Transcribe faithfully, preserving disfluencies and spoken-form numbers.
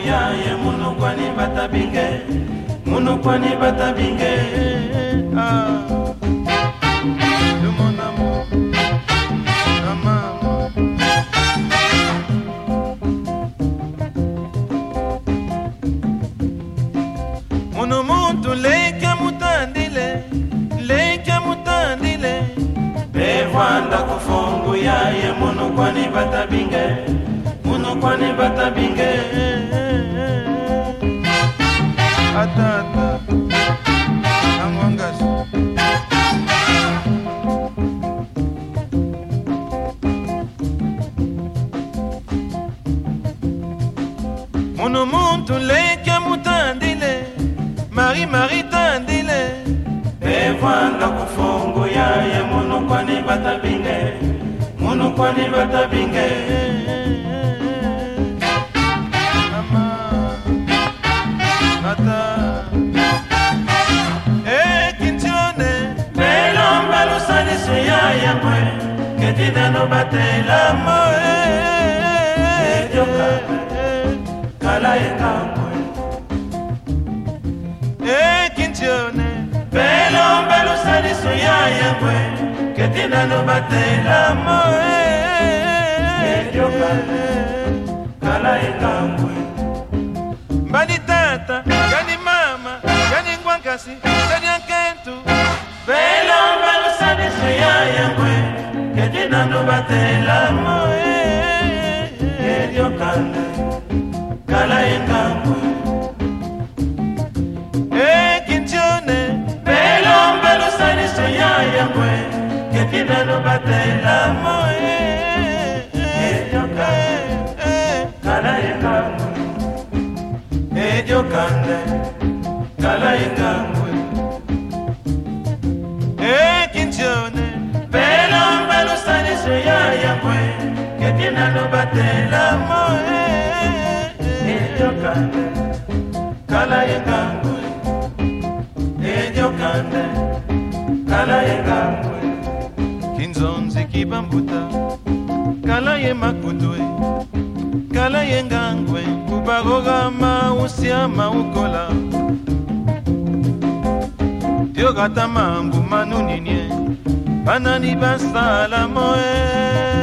ya ye munu kwani batabinge munu kwani batabinge ah de mon amour maman munu muntu leke mutandile leke mutandile bevanda kufungu ya ye munu kwani batabinge munu kwani batabinge atata angwangas munu muntu leke mutandile mari mari tandile bevanda kufungu ya ye munu kwani batabinge munu kwani batabinge mama ata eh kintione belo mbalo sani suya ya kwe ketina no batela moe joka kala ekangwe eh kintione belo mbalo sani suya ya kwe ketina no batela moe joka kala ekangwe mbani tata yani mama yani ngwankasi yani ankentu belo mbalo sani suya ya kwe ketina no batela moe joka kala ekangwe eh kintione belo mbalo sani suya ya kwe ketina no batela moe joka kala ekangwe Ejo kande kala ingangwe e kintione belo mbelo sani suya ya kwe ketina no batela moe Ejo kande kala ingangwe Ejo kande kala ingangwe kinzonzi kibambuta kala ye makutwe kala ye ngangwe kubagoga mausia maukola diogata mambu manuninye banani basala moe